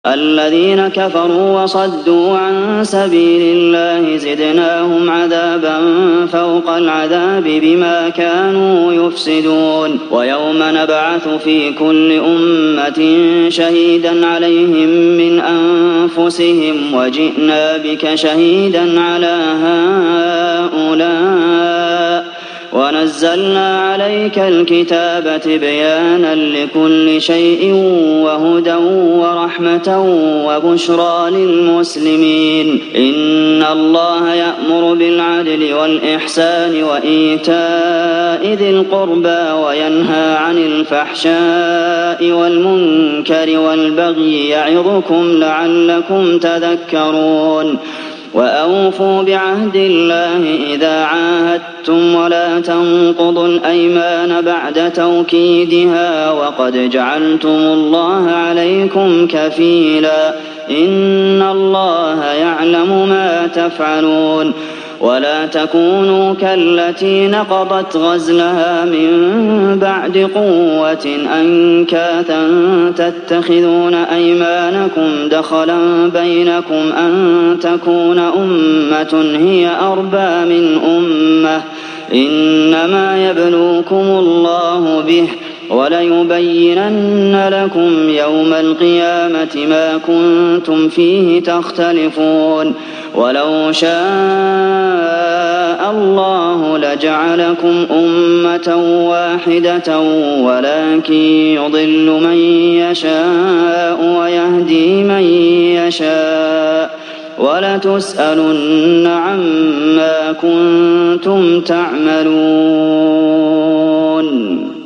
الذين كفروا وصدوا عن سبيل الله زدناهم عذابا فوق العذاب بما كانوا يفسدون ويوم نبعث في كل أمة شهيدا عليهم من أنفسهم وجئنا بك شهيدا على هؤلاء ونزلنا عليك الكتاب تبيانا لكل شيء وهدى ورحمة وبشرى للمسلمين إن الله يأمر بالعدل والإحسان وإيتاء ذي القربى وينهى عن الفحشاء والمنكر والبغي يعظكم لعلكم تذكرون وأوفوا بعهد الله إذا عاهدتم ولا تنقضوا الأيمان بعد توكيدها وقد جعلتم الله عليكم كفيلا إن الله يعلم ما تفعلون ولا تكونوا كالتي نقضت غزلها من بعد قوة أنكاثا تتخذون أيمانكم دخلا بينكم أن تكون أمة هي أربى من أمة إنما يبلوكم الله به وليبينن لكم يوم القيامة ما كنتم فيه تختلفون ولو شاء الله لجعلكم أمة واحدة ولكن يضل من يشاء ويهدي من يشاء ولتسألن عما كنتم تعملون